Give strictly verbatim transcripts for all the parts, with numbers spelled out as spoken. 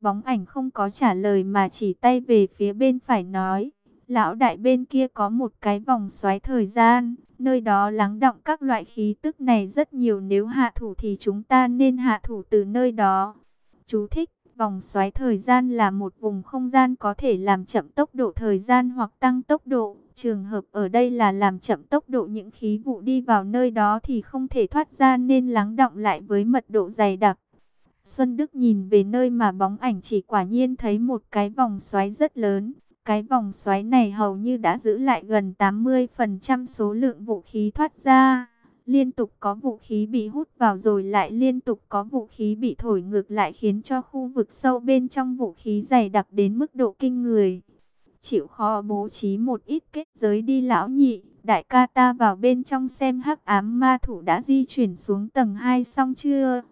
Bóng ảnh không có trả lời mà chỉ tay về phía bên phải nói. Lão đại bên kia có một cái vòng xoáy thời gian, nơi đó lắng đọng các loại khí tức này rất nhiều, nếu hạ thủ thì chúng ta nên hạ thủ từ nơi đó. Chú thích: vòng xoáy thời gian là một vùng không gian có thể làm chậm tốc độ thời gian hoặc tăng tốc độ. Trường hợp ở đây là làm chậm tốc độ, những khí vụ đi vào nơi đó thì không thể thoát ra nên lắng đọng lại với mật độ dày đặc. Xuân Đức nhìn về nơi mà bóng ảnh chỉ, quả nhiên thấy một cái vòng xoáy rất lớn. Cái vòng xoáy này hầu như đã giữ lại gần tám mươi phần trăm số lượng vũ khí thoát ra. Liên tục có vũ khí bị hút vào rồi lại liên tục có vũ khí bị thổi ngược lại, khiến cho khu vực sâu bên trong vũ khí dày đặc đến mức độ kinh người. Chịu khó bố trí một ít kết giới đi lão nhị, đại ca ta vào bên trong xem hắc ám ma thủ đã di chuyển xuống tầng hai xong chưa?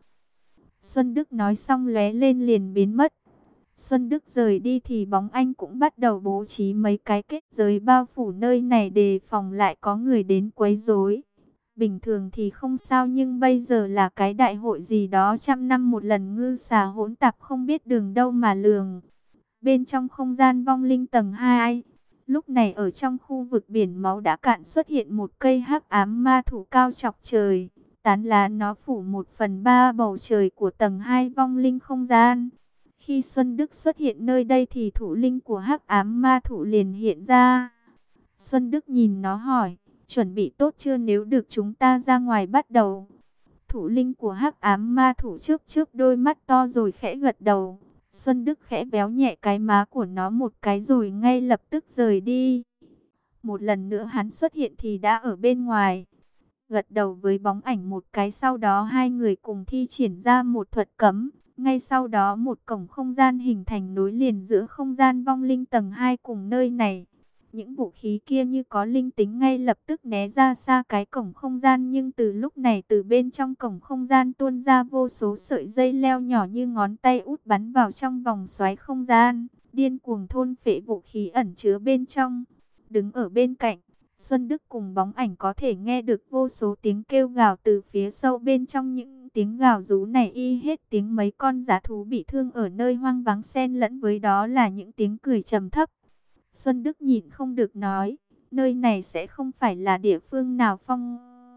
Xuân Đức nói xong lóe lên liền biến mất. Xuân Đức rời đi thì bóng anh cũng bắt đầu bố trí mấy cái kết giới bao phủ nơi này đề phòng lại có người đến quấy rối. Bình thường thì không sao, nhưng bây giờ là cái đại hội gì đó trăm năm một lần, ngư xà hỗn tạp không biết đường đâu mà lường. Bên trong không gian vong linh tầng hai, lúc này ở trong khu vực biển máu đã cạn xuất hiện một cây hắc ám ma thủ cao chọc trời. Tán lá nó phủ một phần ba bầu trời của tầng hai vong linh không gian. Khi Xuân Đức xuất hiện nơi đây thì thủ linh của hắc ám ma thủ liền hiện ra. Xuân Đức nhìn nó hỏi, chuẩn bị tốt chưa nếu được chúng ta ra ngoài bắt đầu? Thủ linh của hắc ám ma thủ chớp chớp đôi mắt to rồi khẽ gật đầu. Xuân Đức khẽ véo nhẹ cái má của nó một cái rồi ngay lập tức rời đi. Một lần nữa hắn xuất hiện thì đã ở bên ngoài. Gật đầu với bóng ảnh một cái, sau đó hai người cùng thi triển ra một thuật cấm. Ngay sau đó một cổng không gian hình thành nối liền giữa không gian vong linh tầng hai cùng nơi này. Những vũ khí kia như có linh tính ngay lập tức né ra xa cái cổng không gian, nhưng từ lúc này từ bên trong cổng không gian tuôn ra vô số sợi dây leo nhỏ như ngón tay út bắn vào trong vòng xoáy không gian, điên cuồng thôn phệ vũ khí ẩn chứa bên trong. Đứng ở bên cạnh, Xuân Đức cùng bóng ảnh có thể nghe được vô số tiếng kêu gào từ phía sâu bên trong. Những tiếng gào rú này y hết tiếng mấy con dã thú bị thương ở nơi hoang vắng, xen lẫn với đó là những tiếng cười trầm thấp. Xuân Đức nhịn không được nói, nơi này sẽ không phải là địa phương nào phong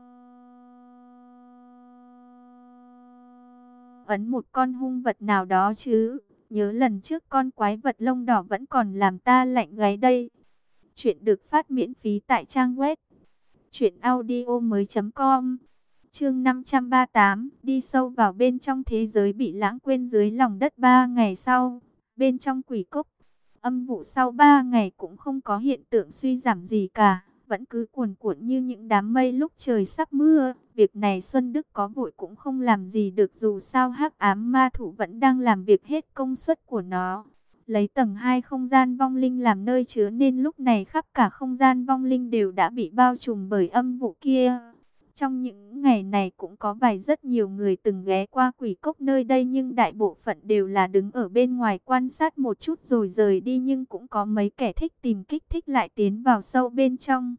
ấn một con hung vật nào đó chứ? Nhớ lần trước con quái vật lông đỏ vẫn còn làm ta lạnh gáy đây. Chuyện được phát miễn phí tại trang web truyện audio mới chấm com. Chương năm trăm ba mươi tám, đi sâu vào bên trong thế giới bị lãng quên dưới lòng đất. Ba ngày sau, bên trong quỷ cốc, âm vụ sau ba ngày cũng không có hiện tượng suy giảm gì cả, vẫn cứ cuồn cuộn như những đám mây lúc trời sắp mưa. Việc này Xuân Đức có vội cũng không làm gì được, dù sao hắc ám ma thủ vẫn đang làm việc hết công suất của nó. Lấy tầng hai không gian vong linh làm nơi chứa nên lúc này khắp cả không gian vong linh đều đã bị bao trùm bởi âm vụ kia. Trong những ngày này cũng có vài rất nhiều người từng ghé qua quỷ cốc nơi đây, nhưng đại bộ phận đều là đứng ở bên ngoài quan sát một chút rồi rời đi, nhưng cũng có mấy kẻ thích tìm kích thích lại tiến vào sâu bên trong.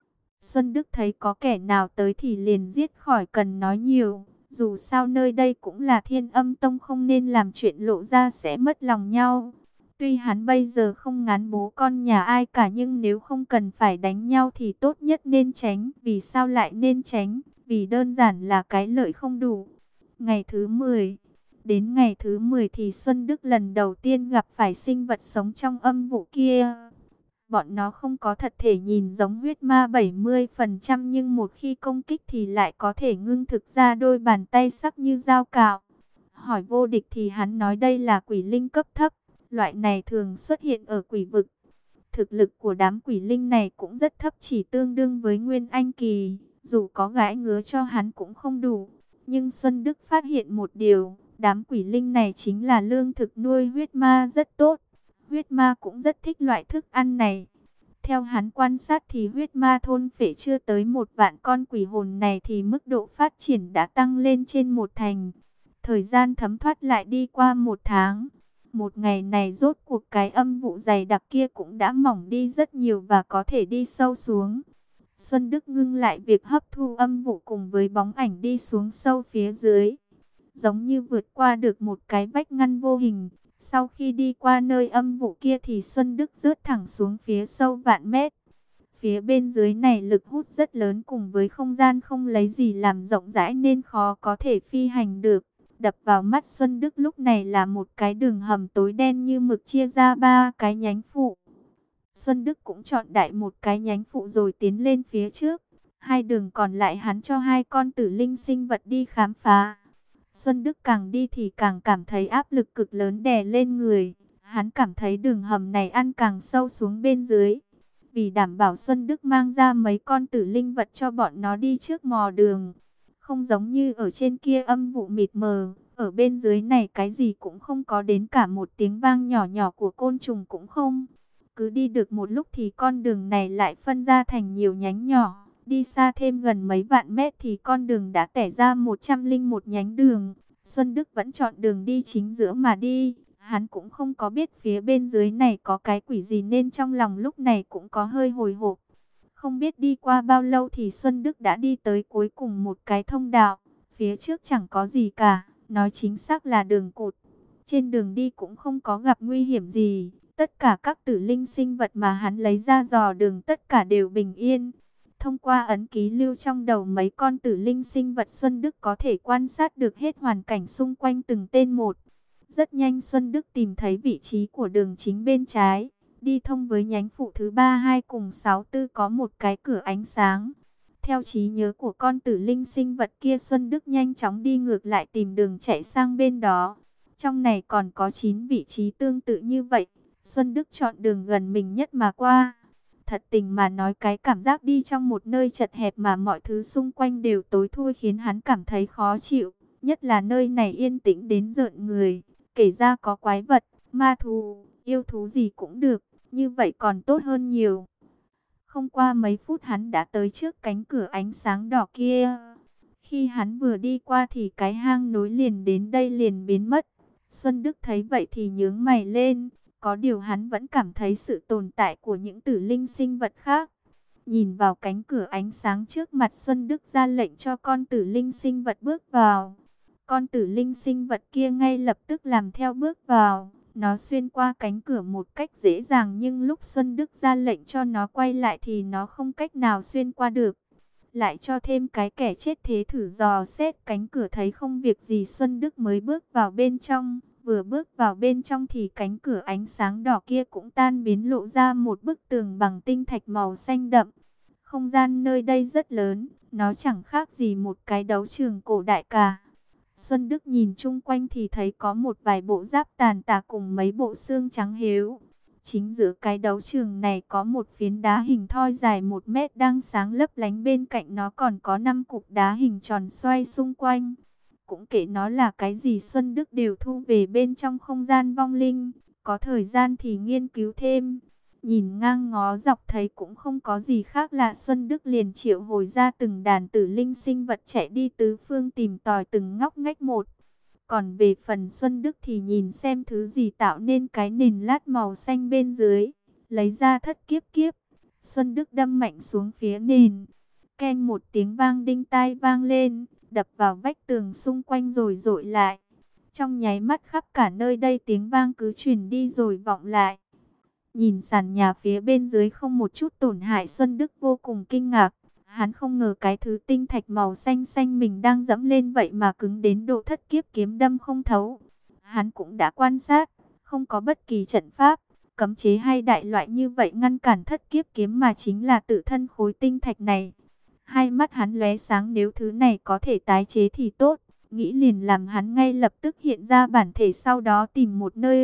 Xuân Đức thấy có kẻ nào tới thì liền giết, khỏi cần nói nhiều. Dù sao nơi đây cũng là Thiên Âm Tông, không nên làm chuyện lộ ra sẽ mất lòng nhau. Tuy hắn bây giờ không ngán bố con nhà ai cả, nhưng nếu không cần phải đánh nhau thì tốt nhất nên tránh. Vì sao lại nên tránh? Vì đơn giản là cái lợi không đủ. Ngày thứ mười, đến ngày thứ mười thì Xuân Đức lần đầu tiên gặp phải sinh vật sống trong âm vụ kia. Bọn nó không có thật thể nhìn giống huyết ma bảy mươi phần trăm, nhưng một khi công kích thì lại có thể ngưng thực ra đôi bàn tay sắc như dao cạo. Hỏi vô địch thì hắn nói đây là quỷ linh cấp thấp. Loại này thường xuất hiện ở quỷ vực. Thực lực của đám quỷ linh này cũng rất thấp, chỉ tương đương với Nguyên Anh kỳ. Dù có gãi ngứa cho hắn cũng không đủ. Nhưng Xuân Đức phát hiện một điều, đám quỷ linh này chính là lương thực nuôi huyết ma rất tốt. Huyết ma cũng rất thích loại thức ăn này. Theo hắn quan sát thì huyết ma thôn phệ chưa tới một vạn con quỷ hồn này thì mức độ phát triển đã tăng lên trên một thành. Thời gian thấm thoát lại đi qua một tháng. Một ngày này rốt cuộc cái âm vụ dày đặc kia cũng đã mỏng đi rất nhiều và có thể đi sâu xuống. Xuân Đức ngưng lại việc hấp thu âm vụ cùng với bóng ảnh đi xuống sâu phía dưới. Giống như vượt qua được một cái vách ngăn vô hình, Sau khi đi qua nơi âm vụ kia thì Xuân Đức rớt thẳng xuống phía sâu vạn mét. Phía bên dưới này lực hút rất lớn, cùng với không gian không lấy gì làm rộng rãi nên khó có thể phi hành được. Đập vào mắt Xuân Đức lúc này là một cái đường hầm tối đen như mực chia ra ba cái nhánh phụ. Xuân Đức cũng chọn đại một cái nhánh phụ rồi tiến lên phía trước. Hai đường còn lại hắn cho hai con tử linh sinh vật đi khám phá. Xuân Đức càng đi thì càng cảm thấy áp lực cực lớn đè lên người. Hắn cảm thấy đường hầm này ăn càng sâu xuống bên dưới. Vì đảm bảo, Xuân Đức mang ra mấy con tử linh vật cho bọn nó đi trước mò đường. Không giống như ở trên kia âm vụ mịt mờ, ở bên dưới này cái gì cũng không có, đến cả một tiếng vang nhỏ nhỏ của côn trùng cũng không. Cứ đi được một lúc thì con đường này lại phân ra thành nhiều nhánh nhỏ. Đi xa thêm gần mấy vạn mét thì con đường đã tẻ ra một trăm linh một nhánh đường. Xuân Đức vẫn chọn đường đi chính giữa mà đi. Hắn cũng không có biết phía bên dưới này có cái quỷ gì nên trong lòng lúc này cũng có hơi hồi hộp. Không biết đi qua bao lâu thì Xuân Đức đã đi tới cuối cùng một cái thông đạo. Phía trước chẳng có gì cả, nói chính xác là đường cụt. Trên đường đi cũng không có gặp nguy hiểm gì. Tất cả các tử linh sinh vật mà hắn lấy ra dò đường tất cả đều bình yên. Thông qua ấn ký lưu trong đầu mấy con tử linh sinh vật, Xuân Đức có thể quan sát được hết hoàn cảnh xung quanh từng tên một. Rất nhanh Xuân Đức tìm thấy vị trí của đường chính bên trái, đi thông với nhánh phụ thứ ba hai cùng sáu tư có một cái cửa ánh sáng. Theo trí nhớ của con tử linh sinh vật kia, Xuân Đức nhanh chóng đi ngược lại tìm đường chạy sang bên đó. Trong này còn có chín vị trí tương tự như vậy. Xuân Đức chọn đường gần mình nhất mà qua. Thật tình mà nói, cái cảm giác đi trong một nơi chật hẹp mà mọi thứ xung quanh đều tối thui khiến hắn cảm thấy khó chịu. Nhất là nơi này yên tĩnh đến rợn người. Kể ra có quái vật, ma thú, yêu thú gì cũng được, như vậy còn tốt hơn nhiều. Không qua mấy phút hắn đã tới trước cánh cửa ánh sáng đỏ kia. Khi hắn vừa đi qua thì cái hang nối liền đến đây liền biến mất. Xuân Đức thấy vậy thì nhướng mày lên. Có điều hắn vẫn cảm thấy sự tồn tại của những tử linh sinh vật khác. Nhìn vào cánh cửa ánh sáng trước mặt, Xuân Đức ra lệnh cho con tử linh sinh vật bước vào. Con tử linh sinh vật kia ngay lập tức làm theo bước vào. Nó xuyên qua cánh cửa một cách dễ dàng, nhưng lúc Xuân Đức ra lệnh cho nó quay lại thì nó không cách nào xuyên qua được. Lại cho thêm cái kẻ chết thế thử dò xét cánh cửa, thấy không việc gì, Xuân Đức mới bước vào bên trong. Vừa bước vào bên trong thì cánh cửa ánh sáng đỏ kia cũng tan biến, lộ ra một bức tường bằng tinh thạch màu xanh đậm. Không gian nơi đây rất lớn, nó chẳng khác gì một cái đấu trường cổ đại cả. Xuân Đức nhìn chung quanh thì thấy có một vài bộ giáp tàn tạ cùng mấy bộ xương trắng héo. Chính giữa cái đấu trường này có một phiến đá hình thoi dài một mét đang sáng lấp lánh, bên cạnh nó còn có năm cục đá hình tròn xoay xung quanh. Cũng kệ nó là cái gì, Xuân Đức đều thu về bên trong không gian vong linh. Có thời gian thì nghiên cứu thêm. Nhìn ngang ngó dọc thấy cũng không có gì khác lạ, Xuân Đức liền triệu hồi ra từng đàn tử linh sinh vật chạy đi tứ phương tìm tòi từng ngóc ngách một. Còn về phần Xuân Đức thì nhìn xem thứ gì tạo nên cái nền lát màu xanh bên dưới. Lấy ra thất kiếp kiếp. Xuân Đức đâm mạnh xuống phía nền. Keng một tiếng vang đinh tai vang lên, đập vào vách tường xung quanh rồi dội lại. Trong nháy mắt khắp cả nơi đây tiếng vang cứ truyền đi rồi vọng lại. Nhìn sàn nhà phía bên dưới không một chút tổn hại, Xuân Đức vô cùng kinh ngạc. Hắn không ngờ cái thứ tinh thạch màu xanh xanh mình đang dẫm lên vậy mà cứng đến độ thất kiếp kiếm đâm không thấu. Hắn cũng đã quan sát, không có bất kỳ trận pháp, cấm chế hay đại loại như vậy ngăn cản thất kiếp kiếm, mà chính là tự thân khối tinh thạch này. Hai mắt hắn lóe sáng, nếu thứ này có thể tái chế thì tốt. Nghĩ liền làm hắn ngay lập tức hiện ra bản thể, sau đó tìm một nơi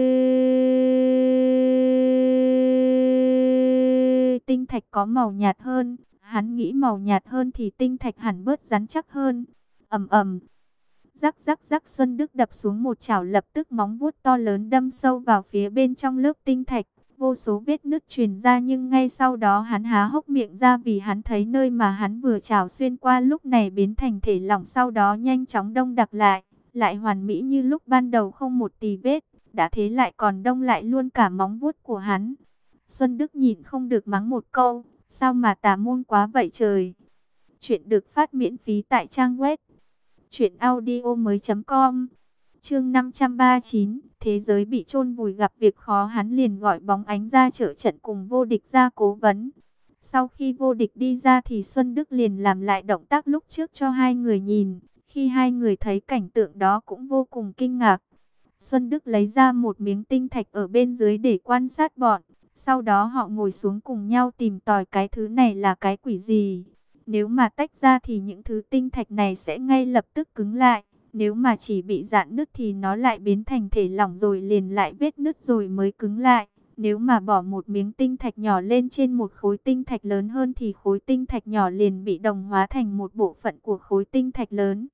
tinh thạch có màu nhạt hơn. Hắn nghĩ màu nhạt hơn thì tinh thạch hẳn bớt rắn chắc hơn. Ầm ầm, rắc rắc rắc, Xuân Đức đập xuống một chảo, lập tức móng vuốt to lớn đâm sâu vào phía bên trong lớp tinh thạch. Vô số vết nứt truyền ra, nhưng ngay sau đó hắn há hốc miệng ra vì hắn thấy nơi mà hắn vừa chảo xuyên qua lúc này biến thành thể lỏng, sau đó nhanh chóng đông đặc lại, lại hoàn mỹ như lúc ban đầu không một tì vết. Đã thế lại còn đông lại luôn cả móng vuốt của hắn. Xuân Đức nhịn không được mắng một câu, sao mà tà môn quá vậy trời. Chuyện được phát miễn phí tại trang web truyện audio mới chấm com. Chương năm trăm ba mươi chín, thế giới bị chôn vùi gặp việc khó, hắn liền gọi bóng ánh ra trợ trận cùng Vô Địch ra cố vấn. Sau khi Vô Địch đi ra thì Xuân Đức liền làm lại động tác lúc trước cho hai người nhìn. Khi hai người thấy cảnh tượng đó cũng vô cùng kinh ngạc. Xuân Đức lấy ra một miếng tinh thạch ở bên dưới để quan sát bọn. Sau đó họ ngồi xuống cùng nhau tìm tòi cái thứ này là cái quỷ gì. Nếu mà tách ra thì những thứ tinh thạch này sẽ ngay lập tức cứng lại. Nếu mà chỉ bị rạn nứt thì nó lại biến thành thể lỏng rồi liền lại vết nứt rồi mới cứng lại. Nếu mà bỏ một miếng tinh thạch nhỏ lên trên một khối tinh thạch lớn hơn thì khối tinh thạch nhỏ liền bị đồng hóa thành một bộ phận của khối tinh thạch lớn.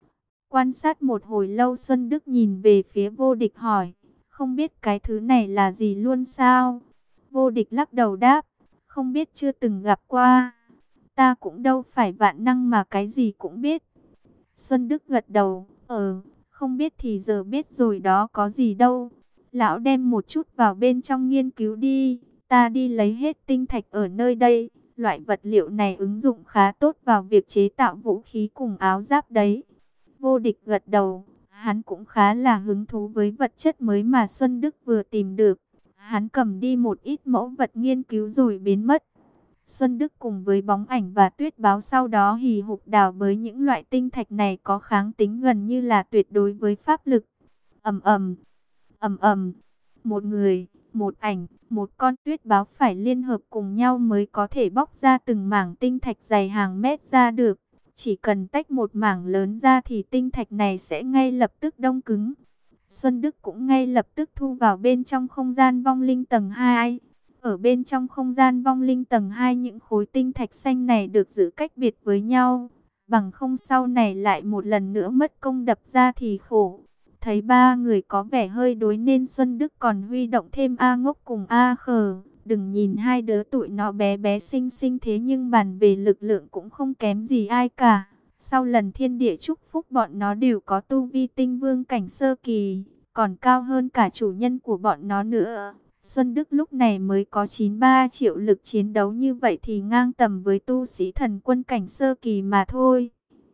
Quan sát một hồi lâu, Xuân Đức nhìn về phía Vô Địch hỏi, không biết cái thứ này là gì luôn sao? Vô Địch lắc đầu đáp, không biết, chưa từng gặp qua. Ta cũng đâu phải vạn năng mà cái gì cũng biết. Xuân Đức gật đầu, ờ, không biết thì giờ biết rồi đó, có gì đâu. Lão đem một chút vào bên trong nghiên cứu đi, ta đi lấy hết tinh thạch ở nơi đây. Loại vật liệu này ứng dụng khá tốt vào việc chế tạo vũ khí cùng áo giáp đấy. Vô Địch gật đầu, hắn cũng khá là hứng thú với vật chất mới mà Xuân Đức vừa tìm được. Hắn cầm đi một ít mẫu vật nghiên cứu rồi biến mất. Xuân Đức cùng với Bóng Ảnh và Tuyết Báo sau đó hì hục đào bới những loại tinh thạch này có kháng tính gần như là tuyệt đối với pháp lực. Ầm ầm, ầm ầm, một người, một ảnh, một con Tuyết Báo phải liên hợp cùng nhau mới có thể bóc ra từng mảng tinh thạch dày hàng mét ra được. Chỉ cần tách một mảng lớn ra thì tinh thạch này sẽ ngay lập tức đông cứng. Xuân Đức cũng ngay lập tức thu vào bên trong không gian vong linh tầng hai. Ở bên trong không gian vong linh tầng hai, những khối tinh thạch xanh này được giữ cách biệt với nhau. Bằng không sau này lại một lần nữa mất công đập ra thì khổ. Thấy ba người có vẻ hơi đối nên Xuân Đức còn huy động thêm A Ngốc cùng A Khờ. Đừng nhìn hai đứa tụi nó bé bé xinh xinh thế nhưng bàn về lực lượng cũng không kém gì ai cả. Sau lần thiên địa chúc phúc bọn nó đều có tu vi tinh vương cảnh sơ kỳ, còn cao hơn cả chủ nhân của bọn nó nữa. Xuân Đức lúc này mới có chín mươi ba triệu lực chiến đấu, như vậy thì ngang tầm với tu sĩ thần quân cảnh sơ kỳ mà thôi.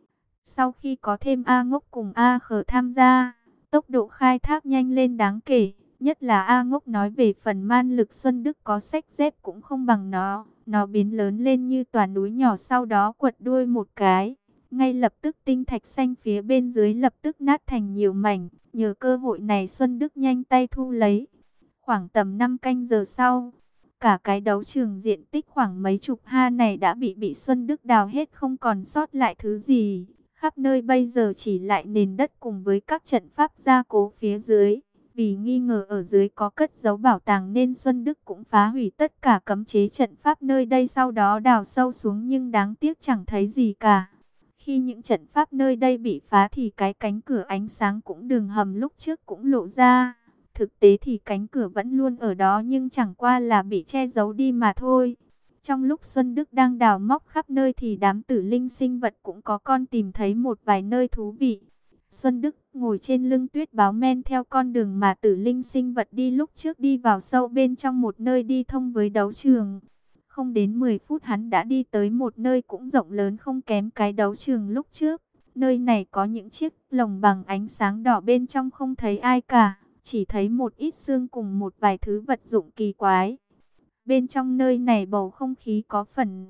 Sau khi có thêm A Ngốc cùng A Khờ tham gia, tốc độ khai thác nhanh lên đáng kể. Nhất là A Ngốc nói về phần man lực, Xuân Đức có xách dép cũng không bằng nó. Nó biến lớn lên như tòa núi nhỏ, sau đó quật đuôi một cái. Ngay lập tức tinh thạch xanh phía bên dưới lập tức nát thành nhiều mảnh. Nhờ cơ hội này Xuân Đức nhanh tay thu lấy. Khoảng tầm năm canh giờ sau, cả cái đấu trường diện tích khoảng mấy chục ha này đã bị bị Xuân Đức đào hết không còn sót lại thứ gì. Khắp nơi bây giờ chỉ lại nền đất cùng với các trận pháp gia cố phía dưới. Vì nghi ngờ ở dưới có cất giấu bảo tàng nên Xuân Đức cũng phá hủy tất cả cấm chế trận pháp nơi đây, sau đó đào sâu xuống nhưng đáng tiếc chẳng thấy gì cả. Khi những trận pháp nơi đây bị phá thì cái cánh cửa ánh sáng cũng đường hầm lúc trước cũng lộ ra. Thực tế thì cánh cửa vẫn luôn ở đó nhưng chẳng qua là bị che giấu đi mà thôi. Trong lúc Xuân Đức đang đào móc khắp nơi thì đám tử linh sinh vật cũng có con tìm thấy một vài nơi thú vị. Xuân Đức ngồi trên lưng Tuyết Báo men theo con đường mà tử linh sinh vật đi lúc trước, đi vào sâu bên trong một nơi đi thông với đấu trường. Không đến mười phút hắn đã đi tới một nơi cũng rộng lớn không kém cái đấu trường lúc trước. Nơi này có những chiếc lồng bằng ánh sáng đỏ, bên trong không thấy ai cả. Chỉ thấy một ít xương cùng một vài thứ vật dụng kỳ quái. Bên trong nơi này bầu không khí có phần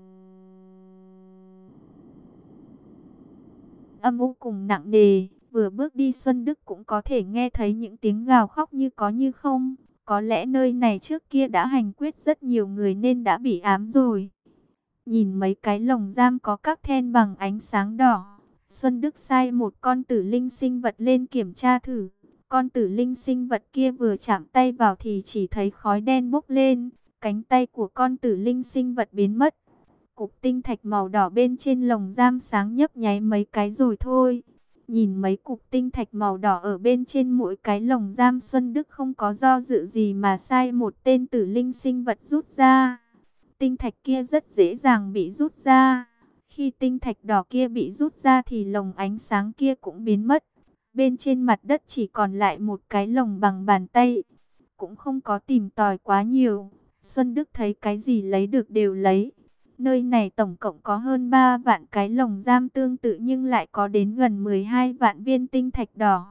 âm u cùng nặng nề. Vừa bước đi Xuân Đức cũng có thể nghe thấy những tiếng gào khóc như có như không. Có lẽ nơi này trước kia đã hành quyết rất nhiều người nên đã bị ám rồi. Nhìn mấy cái lồng giam có các then bằng ánh sáng đỏ, Xuân Đức sai một con tử linh sinh vật lên kiểm tra thử. Con tử linh sinh vật kia vừa chạm tay vào thì chỉ thấy khói đen bốc lên. Cánh tay của con tử linh sinh vật biến mất. Cục tinh thạch màu đỏ bên trên lồng giam sáng nhấp nháy mấy cái rồi thôi. Nhìn mấy cục tinh thạch màu đỏ ở bên trên mỗi cái lồng giam, Xuân Đức không có do dự gì mà sai một tên tử linh sinh vật rút ra. Tinh thạch kia rất dễ dàng bị rút ra. Khi tinh thạch đỏ kia bị rút ra thì lồng ánh sáng kia cũng biến mất. Bên trên mặt đất chỉ còn lại một cái lồng bằng bàn tay. Cũng không có tìm tòi quá nhiều. Xuân Đức thấy cái gì lấy được đều lấy. Nơi này tổng cộng có hơn ba vạn cái lồng giam tương tự nhưng lại có đến gần mười hai vạn viên tinh thạch đỏ.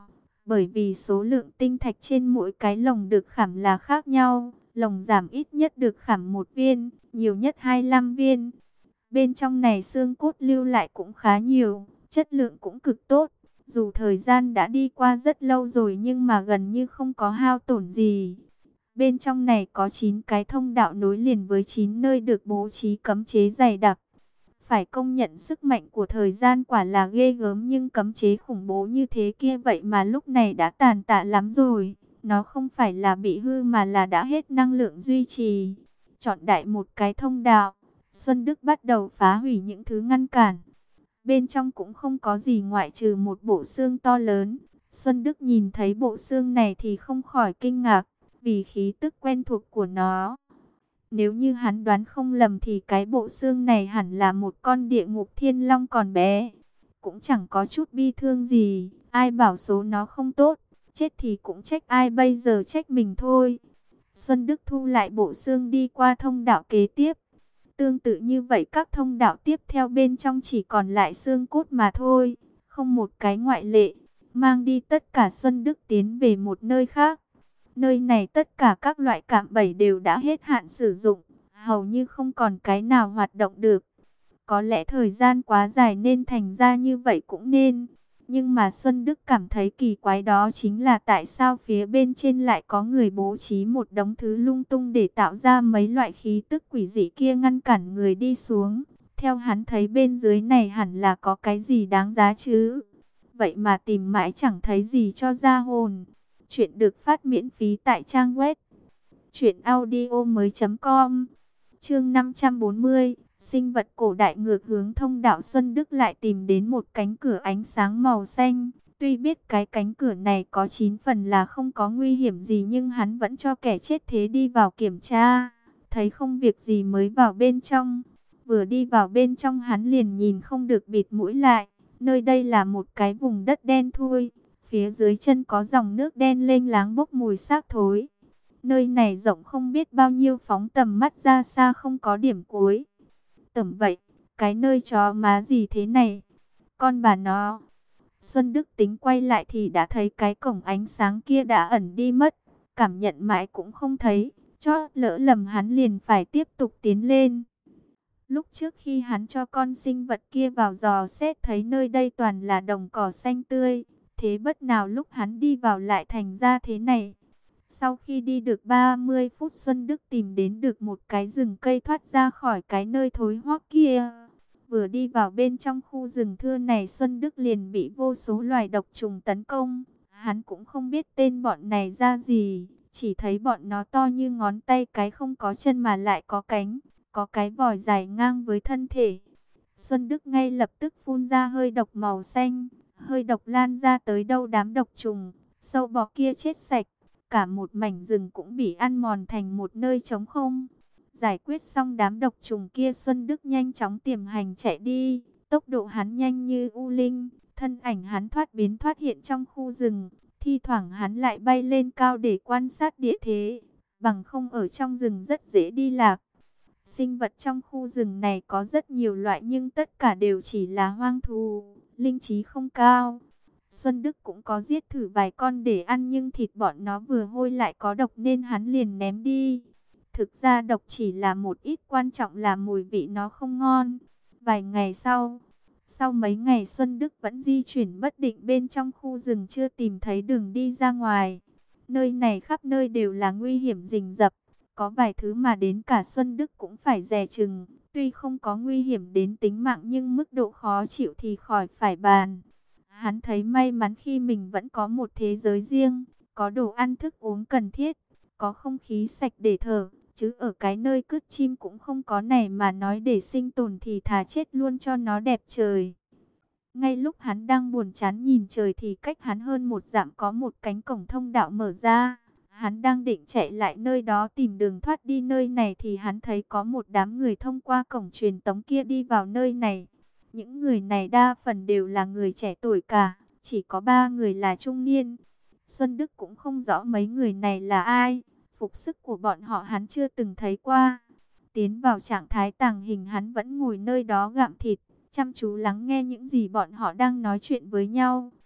Bởi vì số lượng tinh thạch trên mỗi cái lồng được khảm là khác nhau, lồng giảm ít nhất được khảm một viên, nhiều nhất hai mươi lăm viên. Bên trong này xương cốt lưu lại cũng khá nhiều, chất lượng cũng cực tốt. Dù thời gian đã đi qua rất lâu rồi nhưng mà gần như không có hao tổn gì. Bên trong này có chín cái thông đạo nối liền với chín nơi được bố trí cấm chế dày đặc. Phải công nhận sức mạnh của thời gian quả là ghê gớm, nhưng cấm chế khủng bố như thế kia vậy mà lúc này đã tàn tạ lắm rồi. Nó không phải là bị hư mà là đã hết năng lượng duy trì. Chọn đại một cái thông đạo, Xuân Đức bắt đầu phá hủy những thứ ngăn cản. Bên trong cũng không có gì ngoại trừ một bộ xương to lớn. Xuân Đức nhìn thấy bộ xương này thì không khỏi kinh ngạc, vì khí tức quen thuộc của nó. Nếu như hắn đoán không lầm thì cái bộ xương này hẳn là một con địa ngục thiên long còn bé. Cũng chẳng có chút bi thương gì, ai bảo số nó không tốt, chết thì cũng trách ai bây giờ, trách mình thôi. Xuân Đức thu lại bộ xương đi qua thông đạo kế tiếp. Tương tự như vậy các thông đạo tiếp theo bên trong chỉ còn lại xương cốt mà thôi, không một cái ngoại lệ. Mang đi tất cả, Xuân Đức tiến về một nơi khác. Nơi này tất cả các loại cạm bẫy đều đã hết hạn sử dụng, hầu như không còn cái nào hoạt động được. Có lẽ thời gian quá dài nên thành ra như vậy cũng nên. Nhưng mà Xuân Đức cảm thấy kỳ quái, đó chính là tại sao phía bên trên lại có người bố trí một đống thứ lung tung để tạo ra mấy loại khí tức quỷ dị kia ngăn cản người đi xuống. Theo hắn thấy bên dưới này hẳn là có cái gì đáng giá chứ. Vậy mà tìm mãi chẳng thấy gì cho ra hồn. Chuyện được phát miễn phí tại trang web truyện audio mới chấm com. Chương năm trăm bốn mươi, sinh vật cổ đại ngược hướng thông đạo. Xuân Đức lại tìm đến một cánh cửa ánh sáng màu xanh. Tuy biết cái cánh cửa này có chín phần là không có nguy hiểm gì, nhưng hắn vẫn cho kẻ chết thế đi vào kiểm tra. Thấy không việc gì mới vào bên trong. Vừa đi vào bên trong hắn liền nhìn không được bịt mũi lại. Nơi đây là một cái vùng đất đen thui. Phía dưới chân có dòng nước đen lênh láng bốc mùi xác thối. Nơi này rộng không biết bao nhiêu, phóng tầm mắt ra xa không có điểm cuối. Tầm vậy, cái nơi chó má gì thế này? Con bà nó. Xuân Đức tính quay lại thì đã thấy cái cổng ánh sáng kia đã ẩn đi mất. Cảm nhận mãi cũng không thấy. Chót lỡ lầm hắn liền phải tiếp tục tiến lên. Lúc trước khi hắn cho con sinh vật kia vào dò xét thấy nơi đây toàn là đồng cỏ xanh tươi. Thế bất nào lúc hắn đi vào lại thành ra thế này. Sau khi đi được ba mươi phút, Xuân Đức tìm đến được một cái rừng cây thoát ra khỏi cái nơi thối hoắc kia. Vừa đi vào bên trong khu rừng thưa này, Xuân Đức liền bị vô số loài độc trùng tấn công. Hắn cũng không biết tên bọn này ra gì, chỉ thấy bọn nó to như ngón tay cái, không có chân mà lại có cánh, có cái vòi dài ngang với thân thể. Xuân Đức ngay lập tức phun ra hơi độc màu xanh, hơi độc lan ra tới đâu đám độc trùng, sâu bọ kia chết sạch. Cả một mảnh rừng cũng bị ăn mòn thành một nơi trống không. Giải quyết xong đám độc trùng kia, Xuân Đức nhanh chóng tiềm hành chạy đi. Tốc độ hắn nhanh như u linh, thân ảnh hắn thoát biến thoát hiện trong khu rừng. Thi thoảng hắn lại bay lên cao để quan sát địa thế, bằng không ở trong rừng rất dễ đi lạc. Sinh vật trong khu rừng này có rất nhiều loại nhưng tất cả đều chỉ là hoang thú, linh trí không cao. Xuân Đức cũng có giết thử vài con để ăn nhưng thịt bọn nó vừa hôi lại có độc nên hắn liền ném đi. Thực ra độc chỉ là một ít, quan trọng là mùi vị nó không ngon. Vài ngày sau, sau mấy ngày Xuân Đức vẫn di chuyển bất định bên trong khu rừng, chưa tìm thấy đường đi ra ngoài. Nơi này khắp nơi đều là nguy hiểm rình rập. Có vài thứ mà đến cả Xuân Đức cũng phải dè chừng. Tuy không có nguy hiểm đến tính mạng nhưng mức độ khó chịu thì khỏi phải bàn. Hắn thấy may mắn khi mình vẫn có một thế giới riêng, có đồ ăn thức uống cần thiết, có không khí sạch để thở, chứ ở cái nơi cứt chim cũng không có này mà nói để sinh tồn thì thà chết luôn cho nó đẹp trời. Ngay lúc hắn đang buồn chán nhìn trời thì cách hắn hơn một dặm có một cánh cổng thông đạo mở ra. Hắn đang định chạy lại nơi đó tìm đường thoát đi nơi này thì hắn thấy có một đám người thông qua cổng truyền tống kia đi vào nơi này. Những người này đa phần đều là người trẻ tuổi cả, chỉ có ba người là trung niên. Xuân Đức cũng không rõ mấy người này là ai, phục sức của bọn họ hắn chưa từng thấy qua. Tiến vào trạng thái tàng hình, hắn vẫn ngồi nơi đó gặm thịt, chăm chú lắng nghe những gì bọn họ đang nói chuyện với nhau.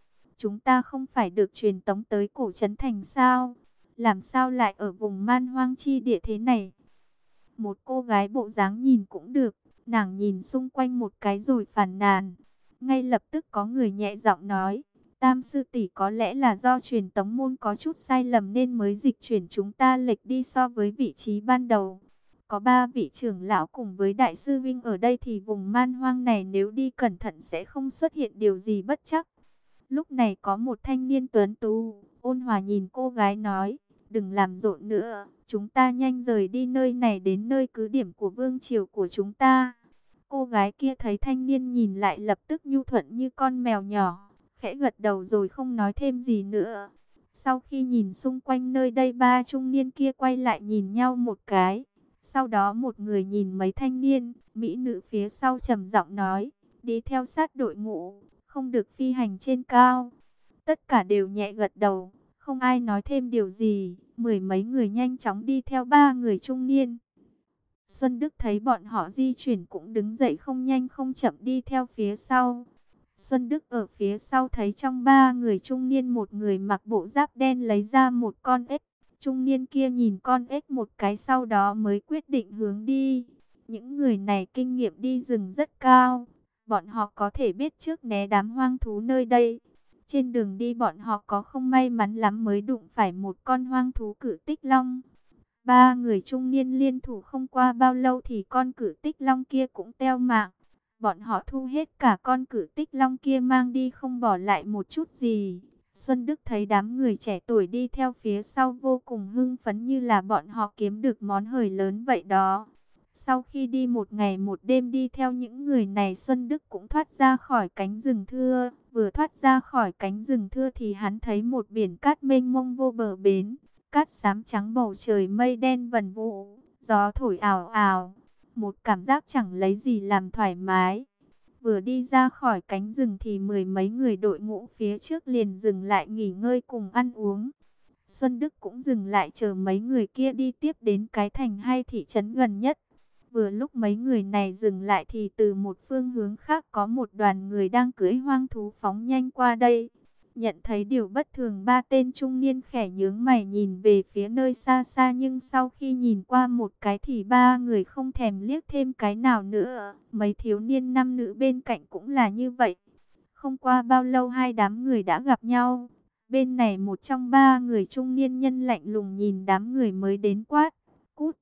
chúng ta không phải được truyền tống tới cổ trấn thành sao? Làm sao lại ở vùng man hoang chi địa thế này? Một cô gái bộ dáng nhìn cũng được, nàng nhìn xung quanh một cái rồi phàn nàn. Ngay lập tức có người nhẹ giọng nói, Tam sư tỷ, có lẽ là do truyền tống môn có chút sai lầm nên mới dịch chuyển chúng ta lệch đi so với vị trí ban đầu. Có ba vị trưởng lão cùng với đại sư Vinh ở đây thì vùng man hoang này nếu đi cẩn thận sẽ không xuất hiện điều gì bất trắc. Lúc này có một thanh niên tuấn tú, ôn hòa nhìn cô gái nói, đừng làm rộn nữa, chúng ta nhanh rời đi nơi này đến nơi cứ điểm của vương triều của chúng ta. Cô gái kia thấy thanh niên nhìn lại lập tức nhu thuận như con mèo nhỏ, khẽ gật đầu rồi không nói thêm gì nữa. Sau khi nhìn xung quanh nơi đây, ba trung niên kia quay lại nhìn nhau một cái. Sau đó một người nhìn mấy thanh niên, mỹ nữ phía sau trầm giọng nói, đi theo sát đội ngũ, không được phi hành trên cao. Tất cả đều nhẹ gật đầu, không ai nói thêm điều gì. Mười mấy người nhanh chóng đi theo ba người trung niên. Xuân Đức thấy bọn họ di chuyển cũng đứng dậy không nhanh không chậm đi theo phía sau. Xuân Đức ở phía sau thấy trong ba người trung niên một người mặc bộ giáp đen lấy ra một con ếch. Trung niên kia nhìn con ếch một cái sau đó mới quyết định hướng đi. Những người này kinh nghiệm đi rừng rất cao. Bọn họ có thể biết trước né đám hoang thú nơi đây. Trên đường đi bọn họ có không may mắn lắm mới đụng phải một con hoang thú cự tích long. Ba người trung niên liên thủ không qua bao lâu thì con cự tích long kia cũng teo mạng. Bọn họ thu hết cả con cự tích long kia mang đi không bỏ lại một chút gì. Xuân Đức thấy đám người trẻ tuổi đi theo phía sau vô cùng hưng phấn như là bọn họ kiếm được món hời lớn vậy đó. Sau khi đi một ngày một đêm đi theo những người này, Xuân Đức cũng thoát ra khỏi cánh rừng thưa. Vừa thoát ra khỏi cánh rừng thưa thì hắn thấy một biển cát mênh mông vô bờ bến. Cát xám trắng, bầu trời mây đen vần vũ, gió thổi ào ào. Một cảm giác chẳng lấy gì làm thoải mái. Vừa đi ra khỏi cánh rừng thì mười mấy người đội ngũ phía trước liền dừng lại nghỉ ngơi cùng ăn uống. Xuân Đức cũng dừng lại chờ mấy người kia đi tiếp đến cái thành hay thị trấn gần nhất. Vừa lúc mấy người này dừng lại thì từ một phương hướng khác có một đoàn người đang cưỡi hoang thú phóng nhanh qua đây. Nhận thấy điều bất thường, ba tên trung niên khẽ nhướng mày nhìn về phía nơi xa xa, nhưng sau khi nhìn qua một cái thì ba người không thèm liếc thêm cái nào nữa. Mấy thiếu niên nam nữ bên cạnh cũng là như vậy. Không qua bao lâu hai đám người đã gặp nhau. Bên này một trong ba người trung niên nhân lạnh lùng nhìn đám người mới đến quát, cút.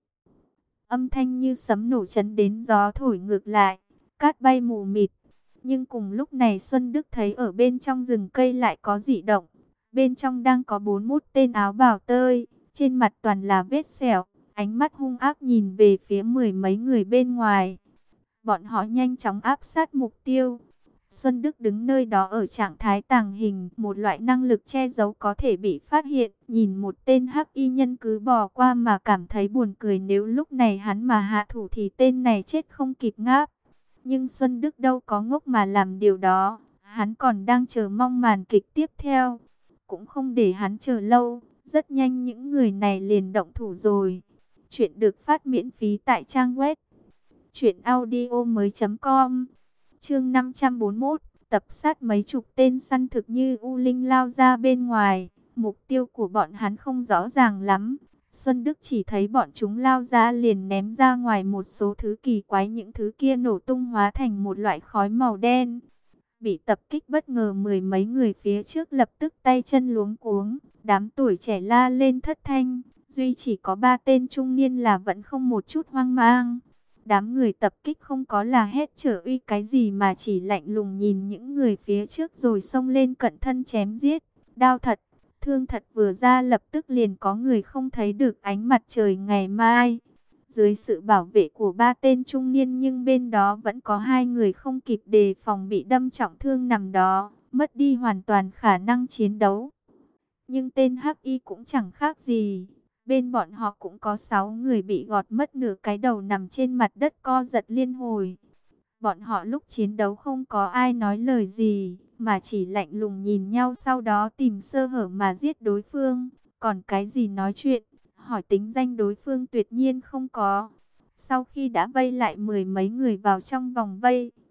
Âm thanh như sấm nổ chấn đến, gió thổi ngược lại, cát bay mù mịt. Nhưng cùng lúc này Xuân Đức thấy ở bên trong rừng cây lại có dị động. Bên trong đang có bốn mốt tên áo bào tơi, trên mặt toàn là vết sẹo, ánh mắt hung ác nhìn về phía mười mấy người bên ngoài. Bọn họ nhanh chóng áp sát mục tiêu. Xuân Đức đứng nơi đó ở trạng thái tàng hình, một loại năng lực che giấu có thể bị phát hiện. Nhìn một tên hắc y nhân cứ bò qua mà cảm thấy buồn cười, nếu lúc này hắn mà hạ thủ thì tên này chết không kịp ngáp. Nhưng Xuân Đức đâu có ngốc mà làm điều đó, hắn còn đang chờ mong màn kịch tiếp theo. Cũng không để hắn chờ lâu, rất nhanh những người này liền động thủ rồi. Chuyện được phát miễn phí tại trang web truyện audio mới chấm com. Chương năm trăm bốn mươi mốt, tập sát mấy chục tên săn thực như U Linh lao ra bên ngoài. Mục tiêu của bọn hắn không rõ ràng lắm. Xuân Đức chỉ thấy bọn chúng lao ra liền ném ra ngoài một số thứ kỳ quái, những thứ kia nổ tung hóa thành một loại khói màu đen. Bị tập kích bất ngờ, mười mấy người phía trước lập tức tay chân luống cuống, đám tuổi trẻ la lên thất thanh, duy chỉ có ba tên trung niên là vẫn không một chút hoang mang. Đám người tập kích không có là hét trở uy cái gì mà chỉ lạnh lùng nhìn những người phía trước rồi xông lên cận thân chém giết, đao thật. Thương thật vừa ra lập tức liền có người không thấy được ánh mặt trời ngày mai. Dưới sự bảo vệ của ba tên trung niên nhưng bên đó vẫn có hai người không kịp đề phòng bị đâm trọng thương nằm đó, mất đi hoàn toàn khả năng chiến đấu. Nhưng tên hắc y cũng chẳng khác gì. Bên bọn họ cũng có sáu người bị gọt mất nửa cái đầu nằm trên mặt đất co giật liên hồi. Bọn họ lúc chiến đấu không có ai nói lời gì, mà chỉ lạnh lùng nhìn nhau, sau đó tìm sơ hở mà giết đối phương. Còn cái gì nói chuyện, hỏi tính danh đối phương tuyệt nhiên không có. Sau khi đã vây lại mười mấy người vào trong vòng vây,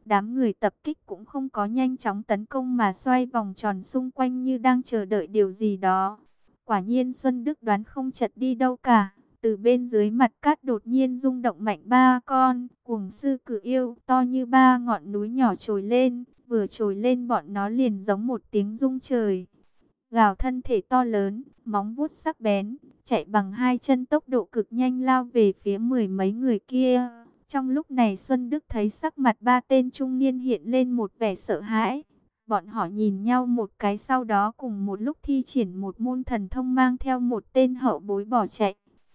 Đám người tập kích cũng không có nhanh chóng tấn công mà xoay vòng tròn xung quanh như đang chờ đợi điều gì đó. Quả nhiên Xuân Đức đoán không chật đi đâu cả. Từ bên dưới mặt cát đột nhiên rung động mạnh, ba con cuồng sư cự yêu to như ba ngọn núi nhỏ trồi lên. Vừa trồi lên bọn nó liền giống một tiếng rung trời. Gào, thân thể to lớn, móng vuốt sắc bén, chạy bằng hai chân tốc độ cực nhanh lao về phía mười mấy người kia. Trong lúc này Xuân Đức thấy sắc mặt ba tên trung niên hiện lên một vẻ sợ hãi. Bọn họ nhìn nhau một cái, sau đó cùng một lúc thi triển một môn thần thông mang theo một tên hậu bối bỏ chạy.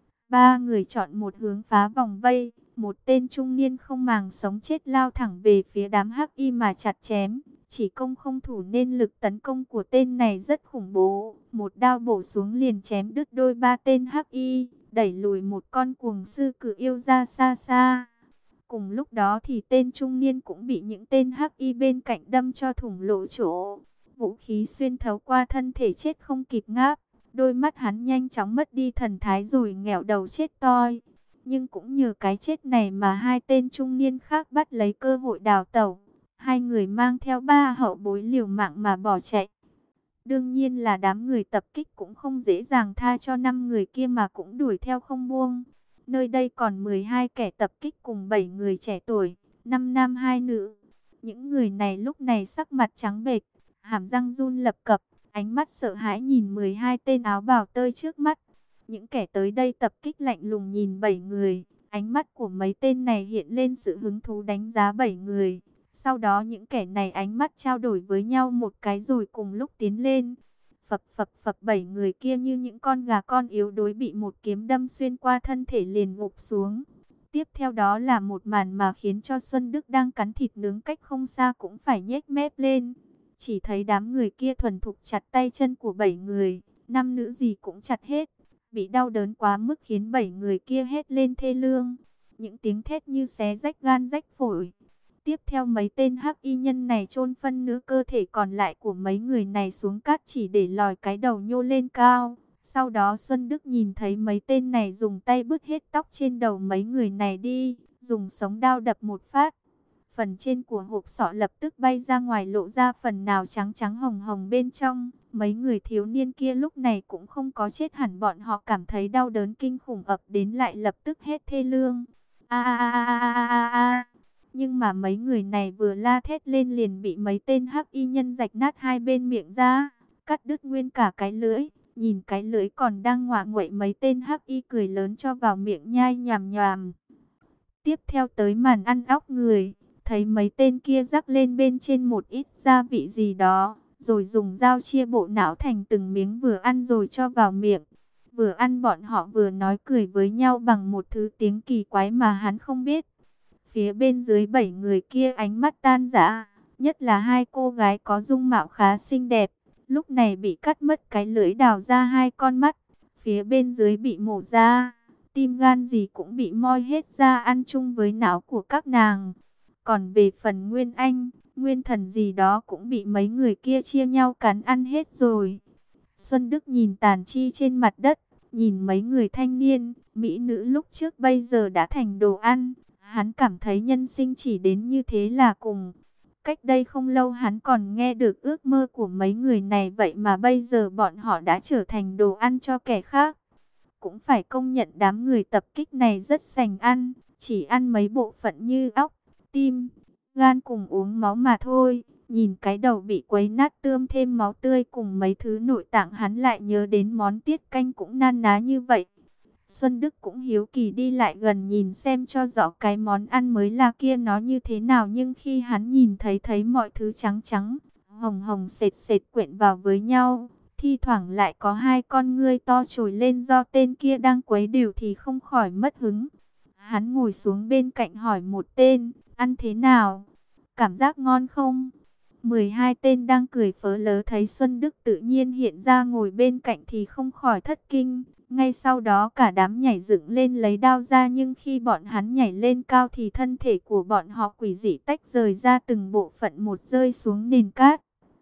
Ba người chọn một hướng phá vòng vây, một tên trung niên không màng sống chết lao thẳng về phía đám hắc y mà chặt chém. Chỉ công không thủ nên lực tấn công của tên này rất khủng bố. Một đao bổ xuống liền chém đứt đôi ba tên hắc y, đẩy lùi một con cuồng sư cự yêu ra xa xa. Cùng lúc đó thì tên trung niên cũng bị những tên hắc y bên cạnh đâm cho thủng lỗ chỗ. Vũ khí xuyên thấu qua thân thể chết không kịp ngáp. Đôi mắt hắn nhanh chóng mất đi thần thái rồi nghẹo đầu chết toi. Nhưng cũng nhờ cái chết này mà hai tên trung niên khác bắt lấy cơ hội đào tẩu. Hai người mang theo ba hậu bối liều mạng mà bỏ chạy. Đương nhiên là đám người tập kích cũng không dễ dàng tha cho năm người kia mà cũng đuổi theo không buông. Nơi đây còn mười hai kẻ tập kích cùng bảy người trẻ tuổi, năm nam hai nữ. Những người này lúc này sắc mặt trắng bệch, hàm răng run lập cập, ánh mắt sợ hãi nhìn mười hai tên áo bào tơi trước mắt. Những kẻ tới đây tập kích lạnh lùng nhìn bảy người, ánh mắt của mấy tên này hiện lên sự hứng thú đánh giá bảy người. Sau đó những kẻ này ánh mắt trao đổi với nhau một cái rồi cùng lúc tiến lên. Phập phập phập, bảy người kia như những con gà con yếu đuối bị một kiếm đâm xuyên qua thân thể liền gục xuống. Tiếp theo đó là một màn mà khiến cho Xuân Đức đang cắn thịt nướng cách không xa cũng phải nhếch mép lên. Chỉ thấy đám người kia thuần thục chặt tay chân của bảy người, nam nữ gì cũng chặt hết. Bị đau đớn quá mức khiến bảy người kia hét lên thê lương. Những tiếng thét như xé rách gan rách phổi. Tiếp theo mấy tên hắc y nhân này chôn phân nửa cơ thể còn lại của mấy người này xuống cát chỉ để lòi cái đầu nhô lên cao. Sau đó Xuân Đức nhìn thấy mấy tên này dùng tay bứt hết tóc trên đầu mấy người này đi, dùng sống đao đập một phát. Phần trên của hộp sọ lập tức bay ra ngoài, lộ ra phần nào trắng trắng hồng hồng bên trong. Mấy người thiếu niên kia lúc này cũng không có chết hẳn, bọn họ cảm thấy đau đớn kinh khủng ập đến lại lập tức hét thê lương. A a a a a a a. Nhưng mà mấy người này vừa la thét lên liền bị mấy tên hắc y nhân rạch nát hai bên miệng ra, cắt đứt nguyên cả cái lưỡi. Nhìn cái lưỡi còn đang ngoạ nguậy, mấy tên hắc y cười lớn cho vào miệng nhai nhàm nhàm. Tiếp theo tới màn ăn óc người, thấy mấy tên kia rắc lên bên trên một ít gia vị gì đó, rồi dùng dao chia bộ não thành từng miếng vừa ăn rồi cho vào miệng. Vừa ăn bọn họ vừa nói cười với nhau bằng một thứ tiếng kỳ quái mà hắn không biết. Phía bên dưới bảy người kia ánh mắt tan rã, nhất là hai cô gái có dung mạo khá xinh đẹp, lúc này bị cắt mất cái lưỡi, đào ra hai con mắt. Phía bên dưới bị mổ ra, tim gan gì cũng bị moi hết ra ăn chung với não của các nàng. Còn về phần Nguyên Anh, Nguyên Thần gì đó cũng bị mấy người kia chia nhau cắn ăn hết rồi. Xuân Đức nhìn tàn chi trên mặt đất, nhìn mấy người thanh niên, mỹ nữ lúc trước bây giờ đã thành đồ ăn. Hắn cảm thấy nhân sinh chỉ đến như thế là cùng. Cách đây không lâu hắn còn nghe được ước mơ của mấy người này, vậy mà bây giờ bọn họ đã trở thành đồ ăn cho kẻ khác. Cũng phải công nhận đám người tập kích này rất sành ăn, chỉ ăn mấy bộ phận như óc, tim, gan cùng uống máu mà thôi. Nhìn cái đầu bị quấy nát tươm thêm máu tươi cùng mấy thứ nội tạng, hắn lại nhớ đến món tiết canh cũng nan ná như vậy. Xuân Đức cũng hiếu kỳ đi lại gần nhìn xem cho rõ cái món ăn mới là kia nó như thế nào, nhưng khi hắn nhìn thấy thấy mọi thứ trắng trắng, hồng hồng sệt sệt quyện vào với nhau, thi thoảng lại có hai con ngươi to trồi lên do tên kia đang quấy đều thì không khỏi mất hứng. Hắn ngồi xuống bên cạnh hỏi một tên, ăn thế nào? Cảm giác ngon không? mười hai tên đang cười phớ lớ thấy Xuân Đức tự nhiên hiện ra ngồi bên cạnh thì không khỏi thất kinh. Ngay sau đó cả đám nhảy dựng lên lấy đao ra, nhưng khi bọn hắn nhảy lên cao thì thân thể của bọn họ quỷ dị tách rời ra từng bộ phận một rơi xuống nền cát.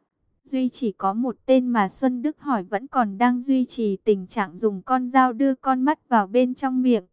Duy chỉ có một tên mà Xuân Đức hỏi vẫn còn đang duy trì tình trạng dùng con dao đưa con mắt vào bên trong miệng.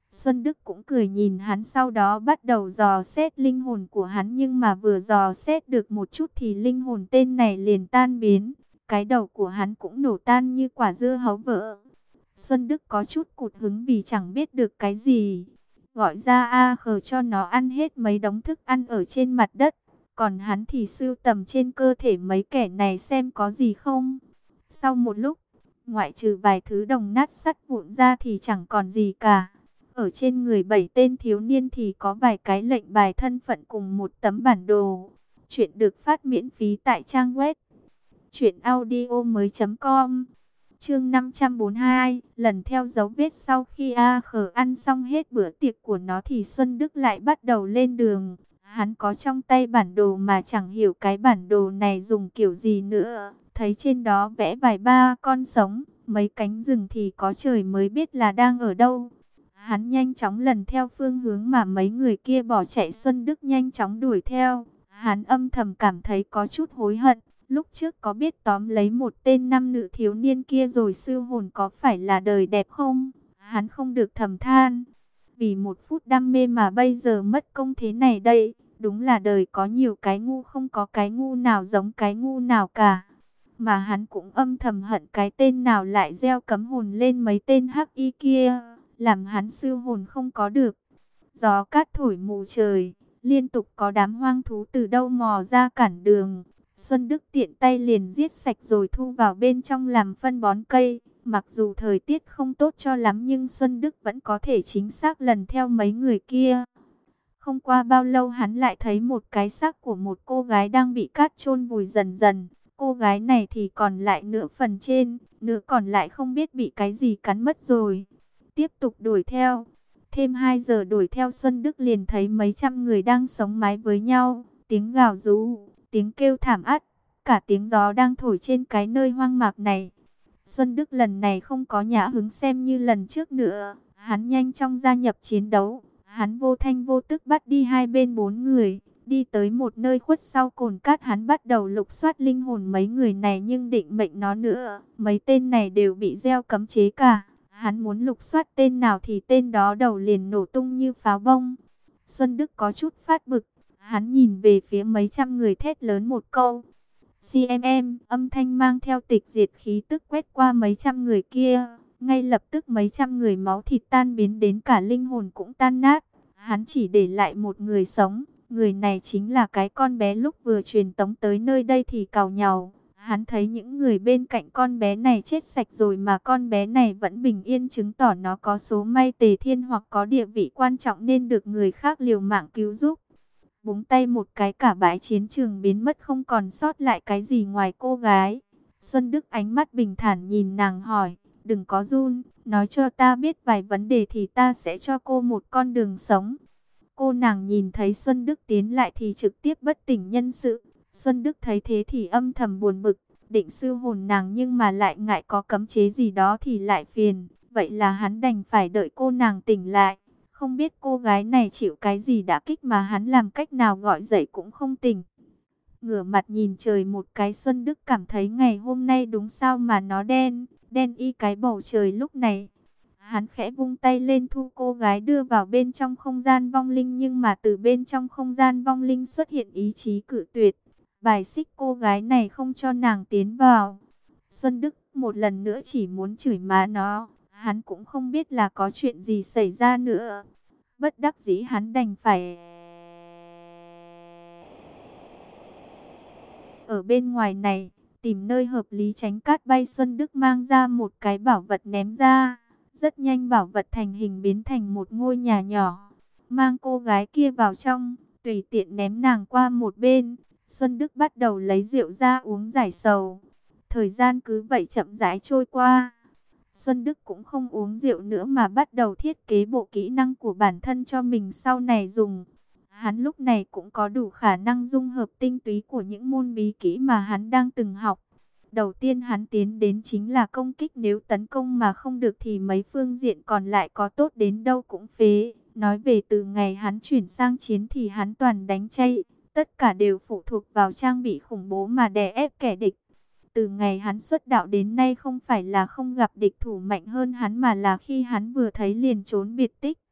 Xuân Đức cũng cười nhìn hắn, sau đó bắt đầu dò xét linh hồn của hắn, nhưng mà vừa dò xét được một chút thì linh hồn tên này liền tan biến. Cái đầu của hắn cũng nổ tan như quả dưa hấu vỡ. Xuân Đức có chút cụt hứng vì chẳng biết được cái gì. Gọi ra A Khờ cho nó ăn hết mấy đống thức ăn ở trên mặt đất. Còn hắn thì sưu tầm trên cơ thể mấy kẻ này xem có gì không. Sau một lúc, ngoại trừ vài thứ đồng nát sắt vụn ra thì chẳng còn gì cả. Ở trên người bảy tên thiếu niên thì có vài cái lệnh bài thân phận cùng một tấm bản đồ. Chuyện được phát miễn phí tại trang web truyện audio mới chấm com. Chương năm trăm bốn mươi hai, lần theo dấu vết. Sau khi A Khờ ăn xong hết bữa tiệc của nó thì Xuân Đức lại bắt đầu lên đường. Hắn có trong tay bản đồ mà chẳng hiểu cái bản đồ này dùng kiểu gì nữa. Thấy trên đó vẽ vài ba con sống, mấy cánh rừng thì có trời mới biết là đang ở đâu. Hắn nhanh chóng lần theo phương hướng mà mấy người kia bỏ chạy, Xuân Đức nhanh chóng đuổi theo. Hắn âm thầm cảm thấy có chút hối hận. Lúc trước có biết tóm lấy một tên nam nữ thiếu niên kia rồi siêu hồn có phải là đời đẹp không? Hắn không được thầm than. Vì một phút đam mê mà bây giờ mất công thế này đây. Đúng là đời có nhiều cái ngu, không có cái ngu nào giống cái ngu nào cả. Mà hắn cũng âm thầm hận cái tên nào lại gieo cấm hồn lên mấy tên hắc y kia, làm hắn siêu hồn không có được. Gió cát thổi mù trời, liên tục có đám hoang thú từ đâu mò ra cản đường. Xuân Đức tiện tay liền giết sạch rồi thu vào bên trong làm phân bón cây. Mặc dù thời tiết không tốt cho lắm nhưng Xuân Đức vẫn có thể chính xác lần theo mấy người kia. Không qua bao lâu hắn lại thấy một cái xác của một cô gái đang bị cát chôn vùi dần dần. Cô gái này thì còn lại nửa phần trên, nửa còn lại không biết bị cái gì cắn mất rồi. Tiếp tục đuổi theo. Thêm hai giờ đuổi theo, Xuân Đức liền thấy mấy trăm người đang sống mái với nhau. Tiếng gào rú, tiếng kêu thảm át, cả tiếng gió đang thổi trên cái nơi hoang mạc này. Xuân Đức lần này không có nhã hứng xem như lần trước nữa. Hắn nhanh chóng gia nhập chiến đấu. Hắn vô thanh vô tức bắt đi hai bên bốn người. Đi tới một nơi khuất sau cồn cát, hắn bắt đầu lục soát linh hồn mấy người này nhưng định mệnh nó nữa. Mấy tên này đều bị gieo cấm chế cả. Hắn muốn lục soát tên nào thì tên đó đầu liền nổ tung như pháo bông. Xuân Đức có chút phát bực. Hắn nhìn về phía mấy trăm người thét lớn một câu. xê em em, âm thanh mang theo tịch diệt khí tức quét qua mấy trăm người kia. Ngay lập tức mấy trăm người máu thịt tan biến, đến cả linh hồn cũng tan nát. Hắn chỉ để lại một người sống. Người này chính là cái con bé lúc vừa truyền tống tới nơi đây thì càu nhàu. Hắn thấy những người bên cạnh con bé này chết sạch rồi mà con bé này vẫn bình yên, chứng tỏ nó có số may tề thiên hoặc có địa vị quan trọng nên được người khác liều mạng cứu giúp. Búng tay một cái, cả bãi chiến trường biến mất, không còn sót lại cái gì ngoài cô gái. Xuân Đức ánh mắt bình thản nhìn nàng hỏi, đừng có run, nói cho ta biết vài vấn đề thì ta sẽ cho cô một con đường sống. Cô nàng nhìn thấy Xuân Đức tiến lại thì trực tiếp bất tỉnh nhân sự. Xuân Đức thấy thế thì âm thầm buồn bực, định siêu hồn nàng nhưng mà lại ngại có cấm chế gì đó thì lại phiền. Vậy là hắn đành phải đợi cô nàng tỉnh lại. Không biết cô gái này chịu cái gì đả kích mà hắn làm cách nào gọi dậy cũng không tỉnh. Ngửa mặt nhìn trời một cái, Xuân Đức cảm thấy ngày hôm nay đúng sao mà nó đen, đen y cái bầu trời lúc này. Hắn khẽ vung tay lên thu cô gái đưa vào bên trong không gian vong linh, nhưng mà từ bên trong không gian vong linh xuất hiện ý chí cự tuyệt, bài xích cô gái này không cho nàng tiến vào. Xuân Đức một lần nữa chỉ muốn chửi má nó, hắn cũng không biết là có chuyện gì xảy ra nữa. Bất đắc dĩ hắn đành phải ở bên ngoài này tìm nơi hợp lý tránh cát bay. Xuân Đức mang ra một cái bảo vật ném ra. Rất nhanh bảo vật thành hình biến thành một ngôi nhà nhỏ. Mang cô gái kia vào trong, tùy tiện ném nàng qua một bên. Xuân Đức bắt đầu lấy rượu ra uống giải sầu. Thời gian cứ vậy chậm rãi trôi qua. Xuân Đức cũng không uống rượu nữa mà bắt đầu thiết kế bộ kỹ năng của bản thân cho mình sau này dùng. Hắn lúc này cũng có đủ khả năng dung hợp tinh túy của những môn bí kỹ mà hắn đang từng học. Đầu tiên hắn tiến đến chính là công kích, nếu tấn công mà không được thì mấy phương diện còn lại có tốt đến đâu cũng phế. Nói về từ ngày hắn chuyển sang chiến thì hắn toàn đánh chay, tất cả đều phụ thuộc vào trang bị khủng bố mà đè ép kẻ địch. Từ ngày hắn xuất đạo đến nay không phải là không gặp địch thủ mạnh hơn hắn, mà là khi hắn vừa thấy liền trốn biệt tích.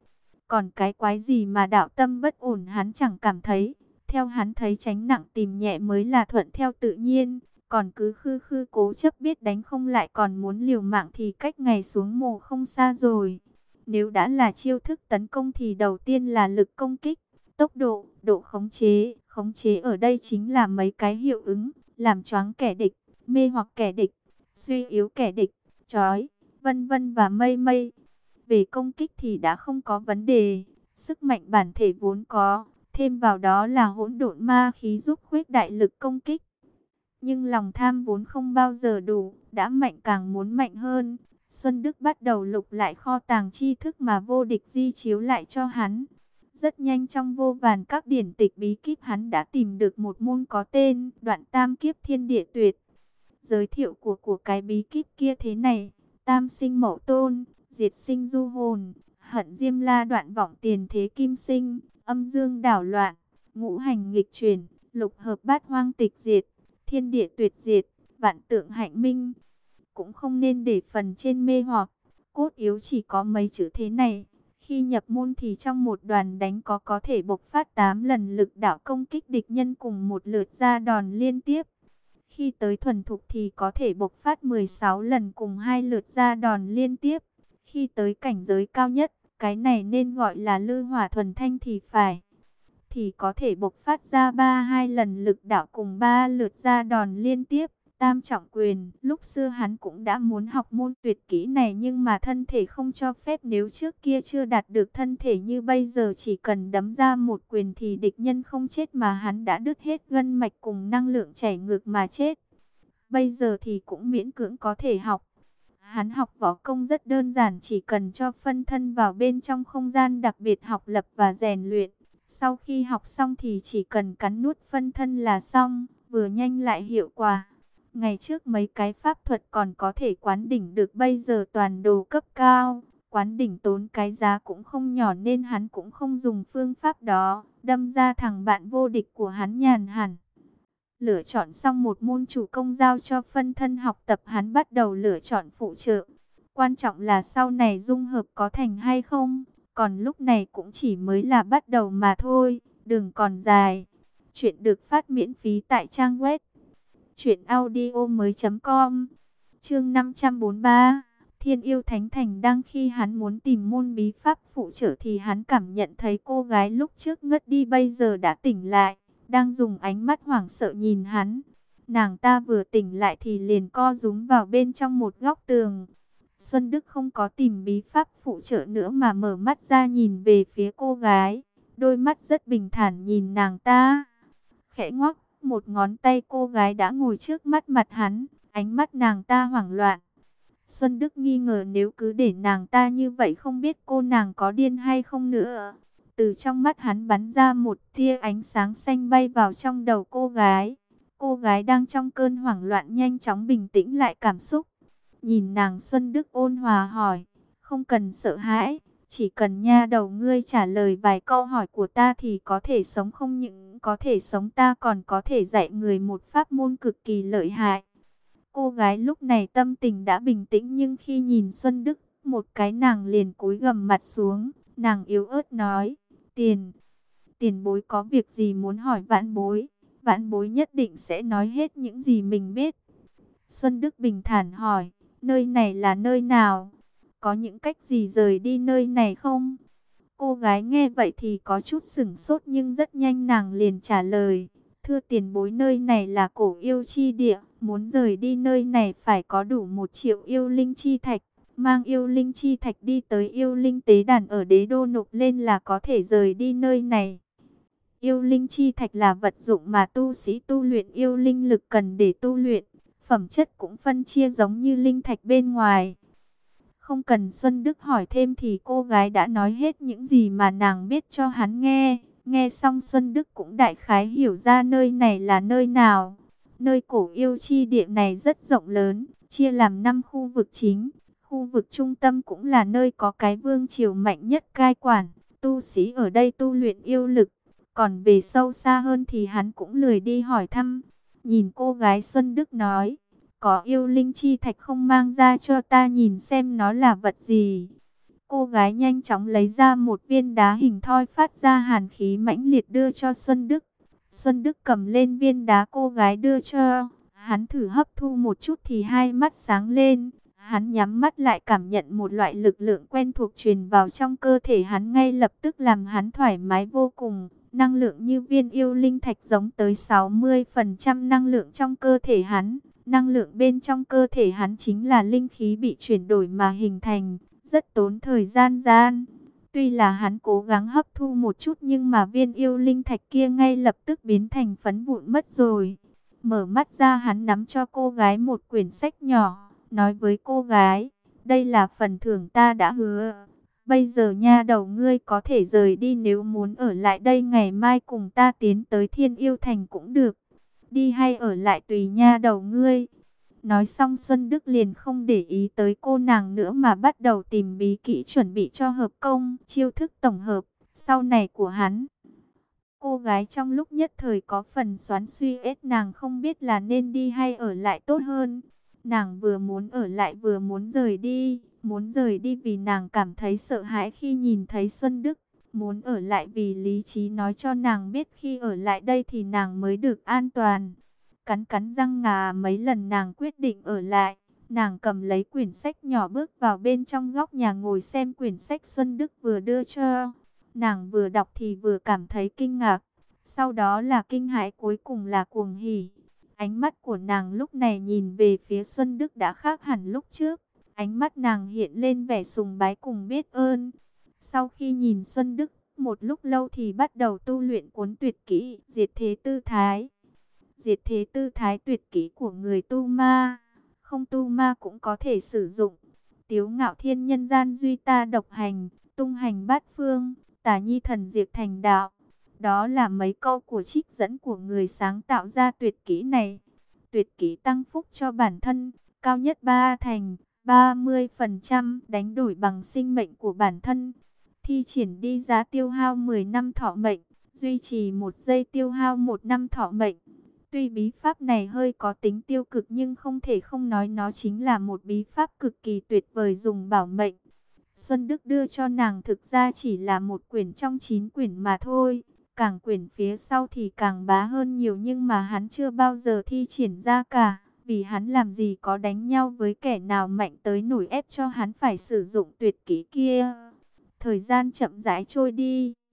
Còn cái quái gì mà đạo tâm bất ổn hắn chẳng cảm thấy. Theo hắn thấy tránh nặng tìm nhẹ mới là thuận theo tự nhiên. Còn cứ khư khư cố chấp biết đánh không lại còn muốn liều mạng thì cách ngày xuống mồ không xa rồi. Nếu đã là chiêu thức tấn công thì đầu tiên là lực công kích, tốc độ, độ khống chế. Khống chế ở đây chính là mấy cái hiệu ứng, làm choáng kẻ địch, mê hoặc kẻ địch, suy yếu kẻ địch, trói, vân vân và mây mây. Về công kích thì đã không có vấn đề, sức mạnh bản thể vốn có, thêm vào đó là hỗn độn ma khí giúp khuếch đại lực công kích. Nhưng lòng tham vốn không bao giờ đủ, đã mạnh càng muốn mạnh hơn. Xuân Đức bắt đầu lục lại kho tàng tri thức mà vô địch di chiếu lại cho hắn. Rất nhanh trong vô vàn các điển tịch bí kíp hắn đã tìm được một môn có tên Đoạn Tam Kiếp Thiên Địa Tuyệt. Giới thiệu của của cái bí kíp kia thế này: tam sinh mậu tôn, diệt sinh du hồn, hận diêm la đoạn vọng tiền thế kim sinh, âm dương đảo loạn, ngũ hành nghịch chuyển, lục hợp bát hoang tịch diệt, thiên địa tuyệt diệt, vạn tượng hạnh minh. Cũng không nên để phần trên mê hoặc, cốt yếu chỉ có mấy chữ thế này. Khi nhập môn thì trong một đoàn đánh có có thể bộc phát tám lần lực đạo công kích địch nhân cùng một lượt ra đòn liên tiếp. Khi tới thuần thục thì có thể bộc phát mười sáu lần cùng hai lượt ra đòn liên tiếp. Khi tới cảnh giới cao nhất, cái này nên gọi là lư hỏa thuần thanh thì phải, thì có thể bộc phát ra ba hai lần lực đạo cùng ba lượt ra đòn liên tiếp. Tam trọng quyền, lúc xưa hắn cũng đã muốn học môn tuyệt kỹ này nhưng mà thân thể không cho phép. Nếu trước kia chưa đạt được thân thể như bây giờ, chỉ cần đấm ra một quyền thì địch nhân không chết mà hắn đã đứt hết gân mạch cùng năng lượng chảy ngược mà chết. Bây giờ thì cũng miễn cưỡng có thể học. Hắn học võ công rất đơn giản, chỉ cần cho phân thân vào bên trong không gian đặc biệt học lập và rèn luyện. Sau khi học xong thì chỉ cần cắn nuốt phân thân là xong, vừa nhanh lại hiệu quả. Ngày trước mấy cái pháp thuật còn có thể quán đỉnh được, bây giờ toàn đồ cấp cao. Quán đỉnh tốn cái giá cũng không nhỏ nên hắn cũng không dùng phương pháp đó. Đâm ra thằng bạn vô địch của hắn nhàn hẳn. Lựa chọn xong một môn chủ công giao cho phân thân học tập, hắn bắt đầu lựa chọn phụ trợ. Quan trọng là sau này dung hợp có thành hay không. Còn lúc này cũng chỉ mới là bắt đầu mà thôi, đường còn dài. Chuyện được phát miễn phí tại trang web truyện audio mới chấm com. Chương năm trăm bốn mươi ba, Thiên Yêu Thánh Thành. Đang khi hắn muốn tìm môn bí pháp phụ trợ thì hắn cảm nhận thấy cô gái lúc trước ngất đi bây giờ đã tỉnh lại, đang dùng ánh mắt hoảng sợ nhìn hắn. Nàng ta vừa tỉnh lại thì liền co rúm vào bên trong một góc tường. Xuân Đức không có tìm bí pháp phụ trợ nữa mà mở mắt ra nhìn về phía cô gái, đôi mắt rất bình thản nhìn nàng ta. Khẽ ngoắc một ngón tay, cô gái đã ngồi trước mắt mặt hắn, ánh mắt nàng ta hoảng loạn. Xuân Đức nghi ngờ nếu cứ để nàng ta như vậy không biết cô nàng có điên hay không nữa. Từ trong mắt hắn bắn ra một tia ánh sáng xanh bay vào trong đầu cô gái. Cô gái đang trong cơn hoảng loạn nhanh chóng bình tĩnh lại cảm xúc. Nhìn nàng, Xuân Đức ôn hòa hỏi: không cần sợ hãi, chỉ cần nha đầu ngươi trả lời vài câu hỏi của ta thì có thể sống. Không những có thể sống, ta còn có thể dạy người một pháp môn cực kỳ lợi hại. Cô gái lúc này tâm tình đã bình tĩnh, nhưng khi nhìn Xuân Đức một cái nàng liền cúi gằm mặt xuống. Nàng yếu ớt nói: Tiền, tiền bối có việc gì muốn hỏi vãn bối, vãn bối nhất định sẽ nói hết những gì mình biết. Xuân Đức bình thản hỏi: nơi này là nơi nào? Có những cách gì rời đi nơi này không? Cô gái nghe vậy thì có chút sửng sốt nhưng rất nhanh nàng liền trả lời: thưa tiền bối, nơi này là cổ yêu chi địa. Muốn rời đi nơi này phải có đủ một triệu yêu linh chi thạch. Mang yêu linh chi thạch đi tới yêu linh tế đàn ở đế đô nộp lên là có thể rời đi nơi này. Yêu linh chi thạch là vật dụng mà tu sĩ tu luyện yêu linh lực cần để tu luyện. Phẩm chất cũng phân chia giống như linh thạch bên ngoài. Không cần Xuân Đức hỏi thêm thì cô gái đã nói hết những gì mà nàng biết cho hắn nghe. Nghe xong Xuân Đức cũng đại khái hiểu ra nơi này là nơi nào. Nơi cổ yêu chi địa này rất rộng lớn, chia làm năm khu vực chính. Khu vực trung tâm cũng là nơi có cái vương triều mạnh nhất cai quản. Tu sĩ ở đây tu luyện yêu lực. Còn về sâu xa hơn thì hắn cũng lười đi hỏi thăm. Nhìn cô gái, Xuân Đức nói: có yêu linh chi thạch không mang ra cho ta nhìn xem nó là vật gì? Cô gái nhanh chóng lấy ra một viên đá hình thoi phát ra hàn khí mãnh liệt đưa cho Xuân Đức. Xuân Đức cầm lên viên đá cô gái đưa cho, hắn thử hấp thu một chút thì hai mắt sáng lên. Hắn nhắm mắt lại cảm nhận một loại lực lượng quen thuộc truyền vào trong cơ thể hắn, ngay lập tức làm hắn thoải mái vô cùng. Năng lượng như viên yêu linh thạch giống tới sáu mươi phần trăm năng lượng trong cơ thể hắn. Năng lượng bên trong cơ thể hắn chính là linh khí bị chuyển đổi mà hình thành, rất tốn thời gian gian. Tuy là hắn cố gắng hấp thu một chút nhưng mà viên yêu linh thạch kia ngay lập tức biến thành phấn vụn mất rồi. Mở mắt ra hắn nắm cho cô gái một quyển sách nhỏ, nói với cô gái, đây là phần thưởng ta đã hứa. Bây giờ nha đầu ngươi có thể rời đi, nếu muốn ở lại đây ngày mai cùng ta tiến tới Thiên Yêu Thành cũng được. Đi hay ở lại tùy nha đầu ngươi. Nói xong Xuân Đức liền không để ý tới cô nàng nữa mà bắt đầu tìm bí kỹ chuẩn bị cho hợp công, chiêu thức tổng hợp sau này của hắn. Cô gái trong lúc nhất thời có phần xoắn suy ết, nàng không biết là nên đi hay ở lại tốt hơn. Nàng vừa muốn ở lại vừa muốn rời đi, muốn rời đi vì nàng cảm thấy sợ hãi khi nhìn thấy Xuân Đức, muốn ở lại vì lý trí nói cho nàng biết khi ở lại đây thì nàng mới được an toàn. Cắn cắn răng ngà mấy lần nàng quyết định ở lại. Nàng cầm lấy quyển sách nhỏ bước vào bên trong góc nhà ngồi xem quyển sách Xuân Đức vừa đưa cho. Nàng vừa đọc thì vừa cảm thấy kinh ngạc, sau đó là kinh hãi, cuối cùng là cuồng hỉ. Ánh mắt của nàng lúc này nhìn về phía Xuân Đức đã khác hẳn lúc trước. Ánh mắt nàng hiện lên vẻ sùng bái cùng biết ơn. Sau khi nhìn Xuân Đức một lúc lâu thì bắt đầu tu luyện cuốn tuyệt kỹ Diệt Thế Tư Thái. Diệt Thế Tư Thái tuyệt kỹ của người tu ma, không tu ma cũng có thể sử dụng. Tiếu ngạo thiên nhân gian duy ta độc hành, tung hành bát phương, tả nhi thần diệt thành đạo. Đó là mấy câu của trích dẫn của người sáng tạo ra tuyệt kỹ này. Tuyệt kỹ tăng phúc cho bản thân, cao nhất ba thành, ba mươi phần trăm đánh đổi bằng sinh mệnh của bản thân. Thi triển đi giá tiêu hao mười năm thọ mệnh, duy trì một giây tiêu hao một năm thọ mệnh. Tuy bí pháp này hơi có tính tiêu cực nhưng không thể không nói nó chính là một bí pháp cực kỳ tuyệt vời dùng bảo mệnh. Xuân Đức đưa cho nàng thực ra chỉ là một quyển trong chín quyển mà thôi. Càng quyển phía sau thì càng bá hơn nhiều nhưng mà hắn chưa bao giờ thi triển ra cả. Vì hắn làm gì có đánh nhau với kẻ nào mạnh tới nổi ép cho hắn phải sử dụng tuyệt kỹ kia. Thời gian chậm rãi trôi đi.